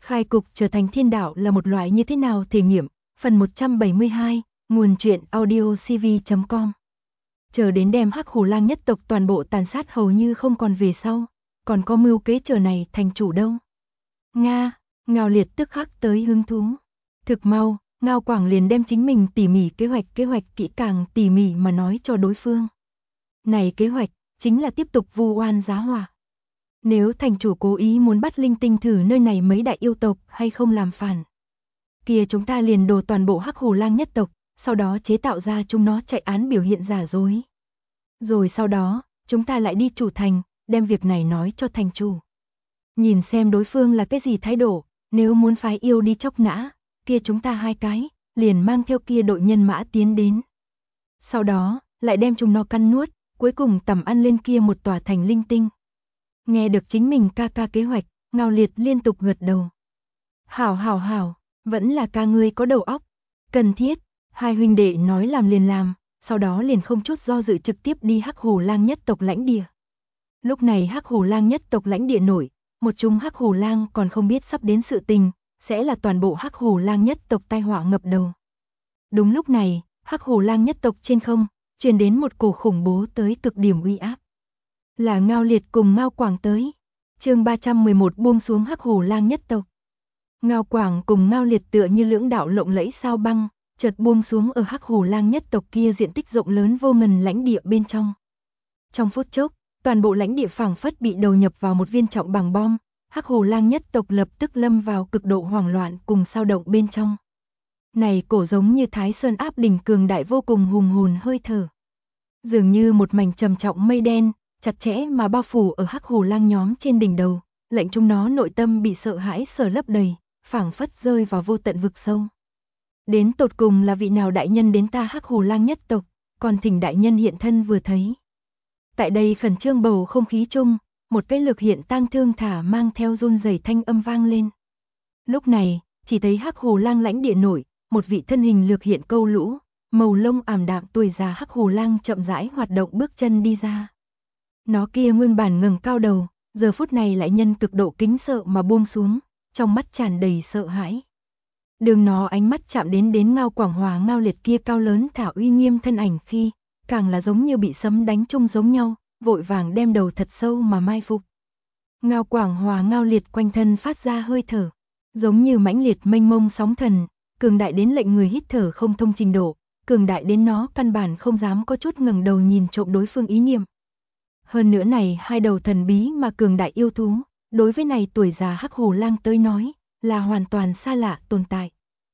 Khai cục trở thành thiên đạo là một loại như thế nào thể nghiệm, phần 172, nguồn truyện audio cv.com. Chờ đến đem Hắc Hổ Lang nhất tộc toàn bộ tàn sát hầu như không còn về sau, còn có mưu kế chờ này thành chủ đâu. Nga, Ngao Liệt tức khắc tới hứng thú. Thực mau, Ngao Quảng liền đem chính mình tỉ mỉ kế hoạch kỹ càng tỉ mỉ mà nói cho đối phương. Này kế hoạch, chính là tiếp tục vu oan giá họa. Nếu thành chủ cố ý muốn bắt linh tinh thử nơi này mấy đại yêu tộc hay không làm phản, kia chúng ta liền đồ toàn bộ Hắc Hổ Lang nhất tộc, sau đó chế tạo ra chúng nó chạy án biểu hiện giả dối. Rồi sau đó, chúng ta lại đi chủ thành, đem việc này nói cho thành chủ. Nhìn xem đối phương là cái gì thái độ, nếu muốn phái yêu đi chóc nã, kia chúng ta hai cái, liền mang theo kia đội nhân mã tiến đến. Sau đó, lại đem chúng nó căn nuốt, cuối cùng tầm ăn lên kia một tòa thành linh tinh. Nghe được chính mình ca kế hoạch, Ngao Liệt liên tục gật đầu. Hảo, vẫn là ca ngươi có đầu óc. Cần thiết, hai huynh đệ nói làm liền làm, sau đó liền không chút do dự trực tiếp đi Hắc Hổ Lang nhất tộc lãnh địa. Lúc này Hắc Hổ Lang nhất tộc lãnh địa nổi, một chúng Hắc Hổ Lang còn không biết sắp đến sự tình, sẽ là toàn bộ Hắc Hổ Lang nhất tộc tai họa ngập đầu. Đúng lúc này, Hắc Hổ Lang nhất tộc trên không, truyền đến một cổ khủng bố tới cực điểm uy áp. Là Ngao Liệt cùng Ngao Quảng tới. Chương 311 buông xuống Hắc Hổ Lang nhất tộc. Ngao Quảng cùng Ngao Liệt tựa như lưỡng đạo lộng lẫy sao băng, chợt buông xuống ở Hắc Hổ Lang nhất tộc kia diện tích rộng lớn vô ngần lãnh địa bên trong. Trong phút chốc, toàn bộ lãnh địa phảng phất bị đầu nhập vào một viên trọng bằng bom, Hắc Hổ Lang nhất tộc lập tức lâm vào cực độ hoảng loạn cùng sao động bên trong. Này cổ giống như Thái Sơn áp đỉnh cường đại vô cùng hùng hồn hơi thở. Dường như một mảnh trầm trọng mây đen, chặt chẽ mà bao phủ ở Hắc Hổ Lang nhóm trên đỉnh đầu, lệnh chúng nó nội tâm bị sợ hãi sở lấp đầy, phảng phất rơi vào vô tận vực sâu. Đến tột cùng là vị nào đại nhân đến ta Hắc Hổ Lang nhất tộc, còn thỉnh đại nhân hiện thân vừa thấy. Tại đây khẩn trương bầu không khí chung, một cái lực hiện tang thương thả mang theo run rẩy thanh âm vang lên. Lúc này, chỉ thấy Hắc Hổ Lang lãnh địa nổi, một vị thân hình lược hiện câu lũ, màu lông ảm đạm tuổi già Hắc Hổ Lang chậm rãi hoạt động bước chân đi ra. Nó kia nguyên bản ngẩng cao đầu, giờ phút này lại nhân cực độ kính sợ mà buông xuống, trong mắt tràn đầy sợ hãi. Đường nó ánh mắt chạm đến Ngao Quảng Hòa Ngao Liệt kia cao lớn thả uy nghiêm thân ảnh khi, càng là giống như bị sấm đánh chung giống nhau, vội vàng đem đầu thật sâu mà mai phục. Ngao Quảng Hòa Ngao Liệt quanh thân phát ra hơi thở, giống như mãnh liệt mênh mông sóng thần, cường đại đến lệnh người hít thở không thông trình độ, cường đại đến nó căn bản không dám có chút ngẩng đầu nhìn trộm đối phương ý niệm. Hơn nữa này hai đầu thần bí mà cường đại yêu thú, đối với này tuổi già Hắc Hổ Lang tới nói, là hoàn toàn xa lạ tồn tại.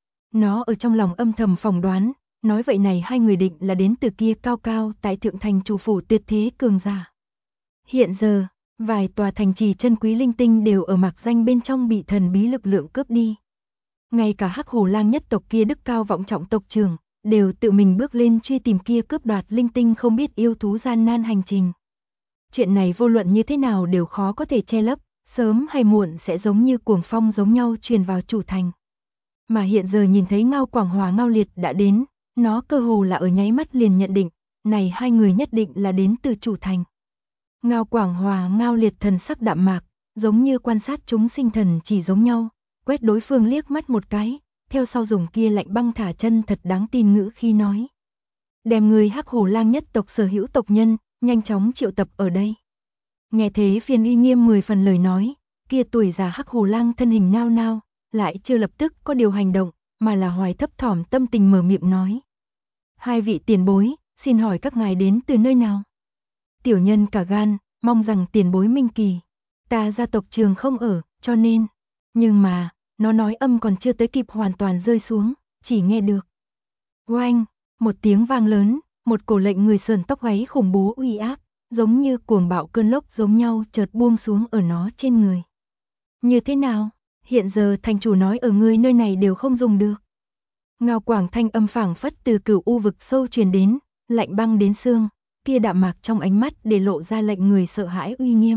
Nó ở trong lòng âm thầm phỏng đoán, nói vậy này hai người định là đến từ kia cao cao tại thượng thành chủ phủ tuyệt thế cường giả. Hiện giờ, vài tòa thành trì chân quý linh tinh đều ở mạc danh bên trong bị thần bí lực lượng cướp đi. Ngay cả Hắc Hổ Lang nhất tộc kia đức cao vọng trọng tộc trưởng, đều tự mình bước lên truy tìm kia cướp đoạt linh tinh không biết yêu thú gian nan hành trình. Chuyện này vô luận như thế nào đều khó có thể che lấp, sớm hay muộn sẽ giống như cuồng phong giống nhau truyền vào chủ thành. Mà hiện giờ nhìn thấy Ngao Quảng Hòa Ngao Liệt đã đến, nó cơ hồ là ở nháy mắt liền nhận định, này hai người nhất định là đến từ chủ thành. Ngao Quảng Hòa Ngao Liệt thần sắc đạm mạc, giống như quan sát chúng sinh thần chỉ giống nhau, quét đối phương liếc mắt một cái, theo sau dùng kia lạnh băng thả chân thật đáng tin ngữ khi nói. Đem người Hắc Hổ Lang nhất tộc sở hữu tộc nhân, nhanh chóng triệu tập ở đây. Nghe thế phiền uy nghiêm 10 phần lời nói, kia tuổi già Hắc Hổ Lang thân hình nao nao, lại chưa lập tức có điều hành động, mà là hoài thấp thỏm tâm tình mở miệng nói. Hai vị tiền bối, xin hỏi các ngài đến từ nơi nào? Tiểu nhân cả gan, mong rằng tiền bối minh kỳ. Ta gia tộc trường không ở, cho nên. Nhưng mà, nó nói âm còn chưa tới kịp hoàn toàn rơi xuống, chỉ nghe được. Oanh, một tiếng vang lớn, một cổ lệnh người sờn tóc gáy khủng bố uy áp, giống như cuồng bạo cơn lốc giống nhau chợt buông xuống ở nó trên người. Như thế nào? Hiện giờ thành chủ nói ở ngươi nơi này đều không dùng được. Ngao Quảng thanh âm phảng phất từ cửu u vực sâu truyền đến, lạnh băng đến xương, kia đạm mạc trong ánh mắt để lộ ra lệnh người sợ hãi uy nghiêm.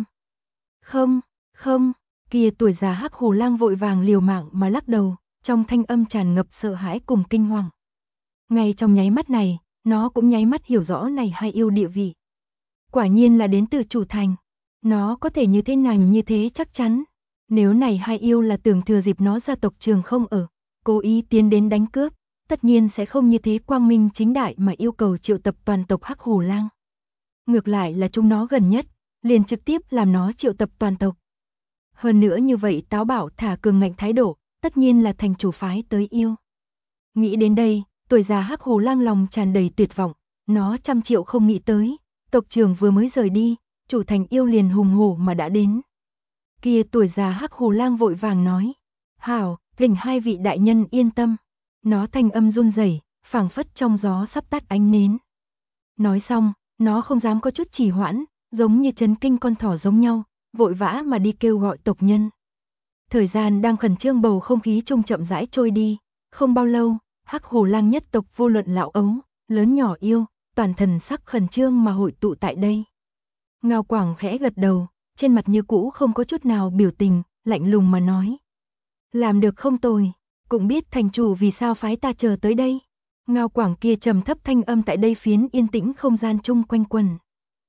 Không, kia tuổi già Hắc Hổ Lang vội vàng liều mạng mà lắc đầu, trong thanh âm tràn ngập sợ hãi cùng kinh hoàng. Ngay trong nháy mắt này, nó cũng nháy mắt hiểu rõ này hai yêu địa vị. Quả nhiên là đến từ chủ thành, nó có thể như thế nào như thế chắc chắn. Nếu này hai yêu là tưởng thừa dịp nó gia tộc Trường không ở, cố ý tiến đến đánh cướp, tất nhiên sẽ không như thế quang minh chính đại mà yêu cầu triệu tập toàn tộc Hắc Hổ Lang. Ngược lại là chúng nó gần nhất, liền trực tiếp làm nó triệu tập toàn tộc. Hơn nữa như vậy táo bạo thả cường ngạnh thái độ, tất nhiên là thành chủ phái tới yêu. Nghĩ đến đây, tuổi già Hắc Hổ Lang lòng tràn đầy tuyệt vọng, nó trăm triệu không nghĩ tới, tộc trưởng vừa mới rời đi, chủ thành yêu liền hùng hổ mà đã đến. Kia tuổi già Hắc Hổ Lang vội vàng nói, hảo, thỉnh hai vị đại nhân yên tâm. Nó thanh âm run rẩy, phảng phất trong gió sắp tắt ánh nến. Nói xong, nó không dám có chút trì hoãn, giống như chấn kinh con thỏ giống nhau, vội vã mà đi kêu gọi tộc nhân. Thời gian đang khẩn trương bầu không khí trung chậm rãi trôi đi, không bao lâu, Hắc Hổ Lang nhất tộc vô luận lão ấu, lớn nhỏ yêu, toàn thần sắc khẩn trương mà hội tụ tại đây. Ngao Quảng khẽ gật đầu, trên mặt như cũ không có chút nào biểu tình, lạnh lùng mà nói. Làm được không tồi, cũng biết thành chủ vì sao phái ta chờ tới đây. Ngao Quảng kia trầm thấp thanh âm tại đây phiến yên tĩnh không gian chung quanh quần.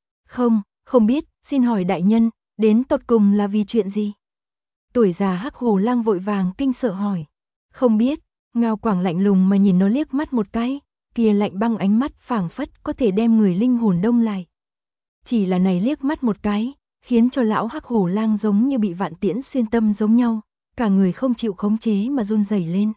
Không biết, xin hỏi đại nhân, đến tột cùng là vì chuyện gì? Tuổi già Hắc Hổ Lang vội vàng kinh sợ hỏi. Không biết, Ngao Quảng lạnh lùng mà nhìn nó liếc mắt một cái, kia lạnh băng ánh mắt phảng phất có thể đem người linh hồn đông lại. Chỉ là này liếc mắt một cái, khiến cho lão Hắc Hổ Lang giống như bị vạn tiễn xuyên tâm giống nhau, cả người không chịu khống chế mà run rẩy lên.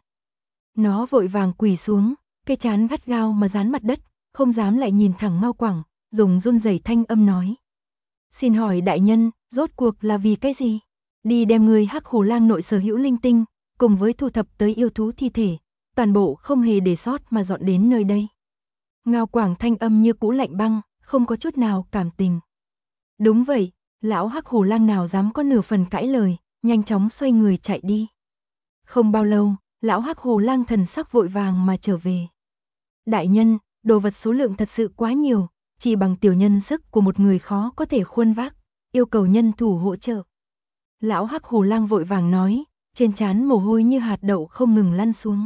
Nó vội vàng quỳ xuống, cái trán gắt gao mà dán mặt đất, không dám lại nhìn thẳng Ngao Quảng, dùng run rẩy thanh âm nói. Xin hỏi đại nhân, rốt cuộc là vì cái gì? Đi đem người Hắc Hổ Lang nội sở hữu linh tinh, cùng với thu thập tới yêu thú thi thể, toàn bộ không hề để sót mà dọn đến nơi đây. Ngao Quảng thanh âm như cũ lạnh băng, không có chút nào cảm tình. Đúng vậy, lão Hắc Hổ Lang nào dám có nửa phần cãi lời, nhanh chóng xoay người chạy đi. Không bao lâu, lão Hắc Hổ Lang thần sắc vội vàng mà trở về. Đại nhân, đồ vật số lượng thật sự quá nhiều, chỉ bằng tiểu nhân sức của một người khó có thể khuân vác, yêu cầu nhân thủ hỗ trợ. Lão Hắc Hổ Lang vội vàng nói, trên trán mồ hôi như hạt đậu không ngừng lăn xuống.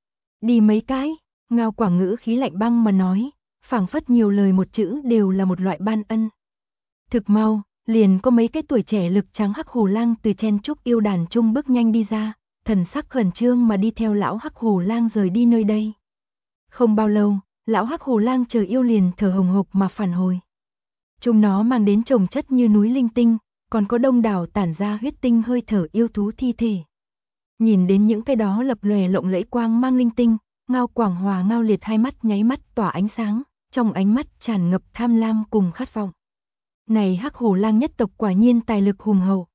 Đi mấy cái, Ngao Quảng ngữ khí lạnh băng mà nói, phảng phất nhiều lời một chữ đều là một loại ban ân. Thực mau, liền có mấy cái tuổi trẻ lực trắng Hắc Hổ Lang từ chen trúc yêu đàn trung bước nhanh đi ra, thần sắc khẩn trương mà đi theo lão Hắc Hổ Lang rời đi nơi đây. Không bao lâu, lão Hắc Hổ Lang chờ yêu liền thở hồng hộc mà phản hồi. Chúng nó mang đến chồng chất như núi linh tinh, còn có đông đảo tản ra huyết tinh hơi thở yêu thú thi thể. Nhìn đến những cái đó lập lòe lộng lẫy quang mang linh tinh, Ngao Quảng Hòa Ngao Liệt hai mắt nháy mắt tỏa ánh sáng, trong ánh mắt tràn ngập tham lam cùng khát vọng. Này Hắc Hổ Lang nhất tộc quả nhiên tài lực hùng hậu.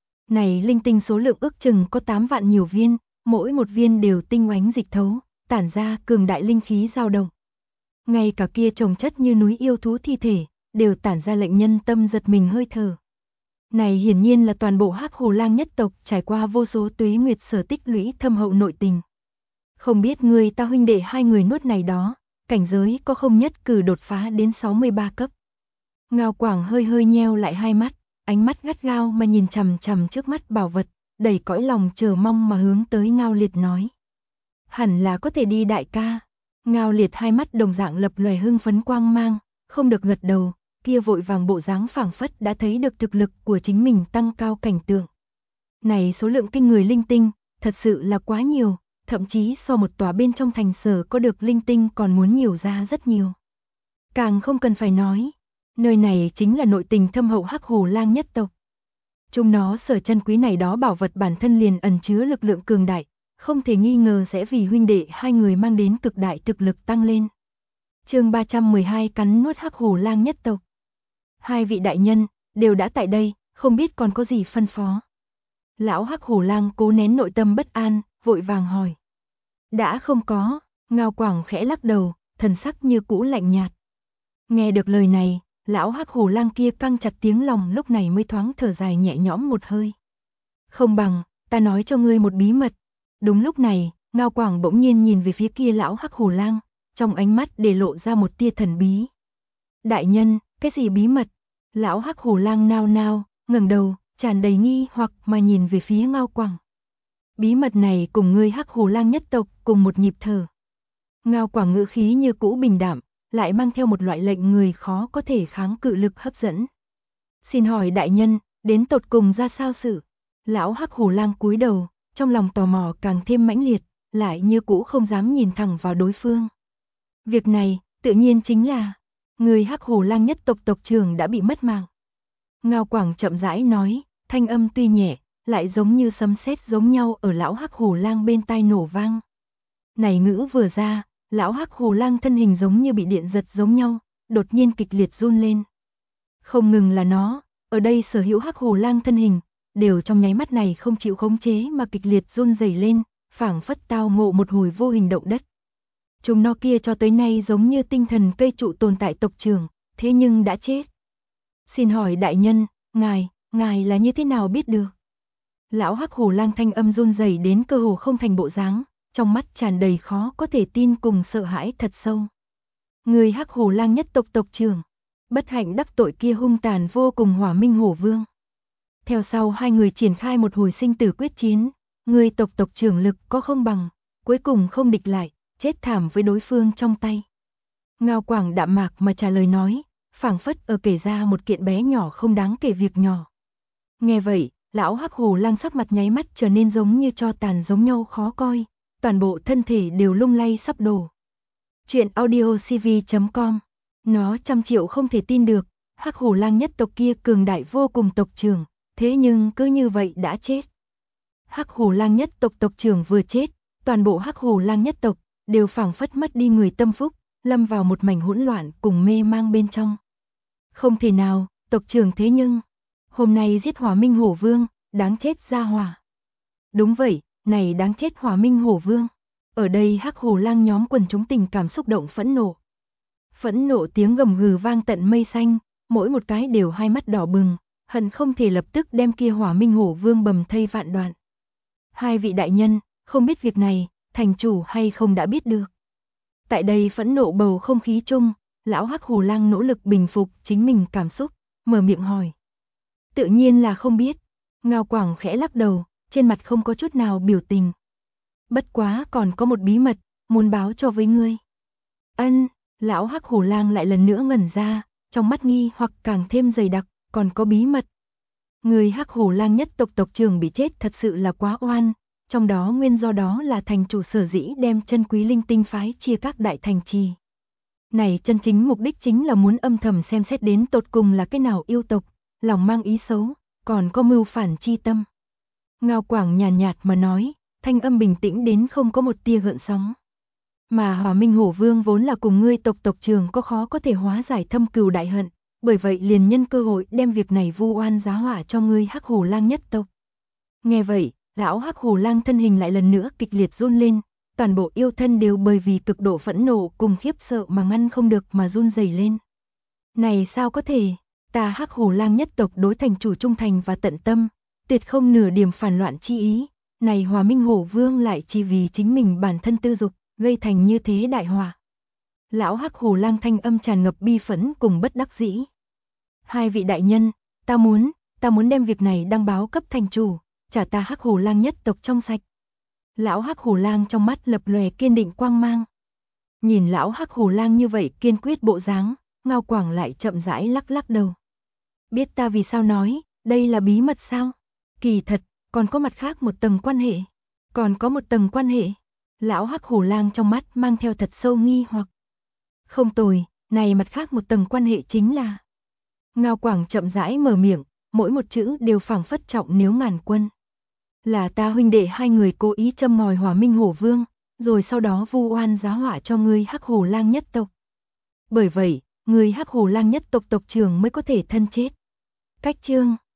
Này linh tinh số lượng ước chừng có 8 vạn nhiều viên, mỗi một viên đều tinh oánh dịch thấu, tản ra cường đại linh khí dao động. Ngay cả kia chồng chất như núi yêu thú thi thể, đều tản ra lệnh nhân tâm giật mình hơi thở. Này hiển nhiên là toàn bộ Hắc Hổ Lang nhất tộc trải qua vô số tuế nguyệt sở tích lũy thâm hậu nội tình. Không biết người ta huynh đệ hai người nuốt này đó, cảnh giới có không nhất cử đột phá đến 63 cấp. Ngao Quảng hơi hơi nheo lại hai mắt, ánh mắt gắt gao mà nhìn chằm chằm trước mắt bảo vật, đầy cõi lòng chờ mong mà hướng tới Ngao Liệt nói. Hẳn là có thể đi đại ca. Ngao Liệt hai mắt đồng dạng lập lòe hưng phấn quang mang, không được gật đầu, kia vội vàng bộ dáng phảng phất đã thấy được thực lực của chính mình tăng cao cảnh tượng. Này số lượng kinh người linh tinh, thật sự là quá nhiều, thậm chí so một tòa bên trong thành sở có được linh tinh còn muốn nhiều ra rất nhiều. Càng không cần phải nói, nơi này chính là nội tình thâm hậu Hắc Hổ Lang nhất tộc. Chúng nó sở chân quý này đó bảo vật bản thân liền ẩn chứa lực lượng cường đại, không thể nghi ngờ sẽ vì huynh đệ hai người mang đến cực đại thực lực tăng lên. Chương 312 cắn nuốt Hắc Hổ Lang nhất tộc. Hai vị đại nhân đều đã tại đây, không biết còn có gì phân phó. Lão Hắc Hổ Lang cố nén nội tâm bất an, vội vàng hỏi. Đã không có, Ngao Quảng khẽ lắc đầu, thần sắc như cũ lạnh nhạt. Nghe được lời này, lão Hắc Hổ Lang kia căng chặt tiếng lòng lúc này mới thoáng thở dài nhẹ nhõm một hơi. Không bằng, ta nói cho ngươi một bí mật. Đúng lúc này, Ngao Quảng bỗng nhiên nhìn về phía kia lão Hắc Hổ Lang, trong ánh mắt để lộ ra một tia thần bí. Đại nhân, cái gì bí mật? Lão Hắc Hổ Lang nao nao, ngẩng đầu, tràn đầy nghi hoặc mà nhìn về phía Ngao Quảng. Bí mật này cùng ngươi Hắc Hổ Lang nhất tộc cùng một nhịp thở. Ngao Quảng ngữ khí như cũ bình đạm, lại mang theo một loại lệnh người khó có thể kháng cự lực hấp dẫn. Xin hỏi đại nhân, đến tột cùng ra sao sự? Lão Hắc Hổ Lang cúi đầu, trong lòng tò mò càng thêm mãnh liệt, lại như cũ không dám nhìn thẳng vào đối phương. Việc này, tự nhiên chính là, người Hắc Hổ Lang nhất tộc tộc trưởng đã bị mất mạng. Ngao Quảng chậm rãi nói, thanh âm tuy nhẹ, lại giống như sấm sét giống nhau ở lão Hắc Hổ Lang bên tai nổ vang. Này ngữ vừa ra, lão Hắc Hổ Lang thân hình giống như bị điện giật giống nhau, đột nhiên kịch liệt run lên. Không ngừng là nó, ở đây sở hữu Hắc Hổ Lang thân hình, đều trong nháy mắt này không chịu khống chế mà kịch liệt run rẩy lên, phảng phất tao ngộ một hồi vô hình động đất. Chúng nó kia cho tới nay giống như tinh thần cây trụ tồn tại tộc trưởng, thế nhưng đã chết. Xin hỏi đại nhân, ngài là như thế nào biết được? Lão Hắc Hổ Lang thanh âm run rẩy đến cơ hồ không thành bộ dáng, trong mắt tràn đầy khó có thể tin cùng sợ hãi thật sâu. Người Hắc Hổ Lang nhất tộc tộc trưởng, bất hạnh đắc tội kia hung tàn vô cùng Hỏa Minh Hổ Vương. Theo sau hai người triển khai một hồi sinh tử quyết chiến, người tộc tộc trưởng lực có không bằng, cuối cùng không địch lại, chết thảm với đối phương trong tay. Ngao Quảng đạm mạc mà trả lời nói, phảng phất ở kể ra một kiện bé nhỏ không đáng kể việc nhỏ. Nghe vậy, lão Hắc Hổ Lang sắc mặt nháy mắt trở nên giống như tro tàn giống nhau khó coi, toàn bộ thân thể đều lung lay sắp đổ. Chuyện audiocv.com. Nó trăm triệu không thể tin được, Hắc Hổ Lang nhất tộc kia cường đại vô cùng tộc trưởng, thế nhưng cứ như vậy đã chết. Hắc Hổ Lang nhất tộc tộc trưởng vừa chết, toàn bộ Hắc Hổ Lang nhất tộc đều phảng phất mất đi người tâm phúc, lâm vào một mảnh hỗn loạn cùng mê mang bên trong. Không thể nào, tộc trưởng thế nhưng hôm nay giết Hỏa Minh Hổ Vương, đáng chết ra hỏa. Đúng vậy, này đáng chết Hỏa Minh Hổ Vương. Ở đây Hắc Hổ Lang nhóm quần chúng tình cảm xúc động phẫn nộ. Phẫn nộ tiếng gầm gừ vang tận mây xanh, mỗi một cái đều hai mắt đỏ bừng, hận không thể lập tức đem kia Hỏa Minh Hổ Vương bầm thây vạn đoạn. Hai vị đại nhân, không biết việc này, thành chủ hay không đã biết được. Tại đây phẫn nộ bầu không khí chung, lão Hắc Hổ Lang nỗ lực bình phục chính mình cảm xúc, mở miệng hỏi. Tự nhiên là không biết. Ngao Quảng khẽ lắc đầu, trên mặt không có chút nào biểu tình. Bất quá còn có một bí mật, muốn báo cho với ngươi. Ân, lão Hắc Hổ Lang lại lần nữa ngẩn ra, trong mắt nghi hoặc càng thêm dày đặc, còn có bí mật. Người Hắc Hổ Lang nhất tộc tộc trưởng bị chết thật sự là quá oan, trong đó nguyên do đó là thành chủ sở dĩ đem chân quý linh tinh phái chia các đại thành trì. Này chân chính mục đích chính là muốn âm thầm xem xét đến tột cùng là cái nào yêu tộc, lòng mang ý xấu, còn có mưu phản chi tâm. Ngao Quảng nhàn nhạt mà nói, thanh âm bình tĩnh đến không có một tia gợn sóng. Mà Hỏa Minh Hổ Vương vốn là cùng ngươi tộc tộc trưởng có khó có thể hóa giải thâm cừu đại hận, bởi vậy liền nhân cơ hội đem việc này vu oan giá họa cho ngươi Hắc Hổ Lang nhất tộc. Nghe vậy, lão Hắc Hổ Lang thân hình lại lần nữa kịch liệt run lên, toàn bộ yêu thân đều bởi vì cực độ phẫn nộ cùng khiếp sợ mà ngăn không được mà run rẩy lên. Này sao có thể, ta Hắc Hổ Lang nhất tộc đối thành chủ trung thành và tận tâm, tuyệt không nửa điểm phản loạn chi ý, này Hỏa Minh Hổ Vương lại chỉ vì chính mình bản thân tư dục, gây thành như thế đại họa. Lão Hắc Hổ Lang thanh âm tràn ngập bi phẫn cùng bất đắc dĩ. Hai vị đại nhân, ta muốn đem việc này đăng báo cấp thành chủ, trả ta Hắc Hổ Lang nhất tộc trong sạch. Lão Hắc Hổ Lang trong mắt lập lòe kiên định quang mang. Nhìn lão Hắc Hổ Lang như vậy kiên quyết bộ dáng, Ngao Quảng lại chậm rãi lắc lắc đầu. Biết ta vì sao nói, đây là bí mật sao? Kỳ thật, còn có mặt khác một tầng quan hệ. Còn có một tầng quan hệ. Lão Hắc Hổ Lang trong mắt mang theo thật sâu nghi hoặc. Không tồi, này mặt khác một tầng quan hệ chính là. Ngao Quảng chậm rãi mở miệng, mỗi một chữ đều phảng phất trọng nếu ngàn quân. Là ta huynh đệ hai người cố ý châm ngòi Hỏa Minh Hổ Vương, rồi sau đó vu oan giá họa cho ngươi Hắc Hổ Lang nhất tộc. Bởi vậy, người Hắc Hổ Lang nhất tộc tộc trưởng mới có thể thân chết. Cách chương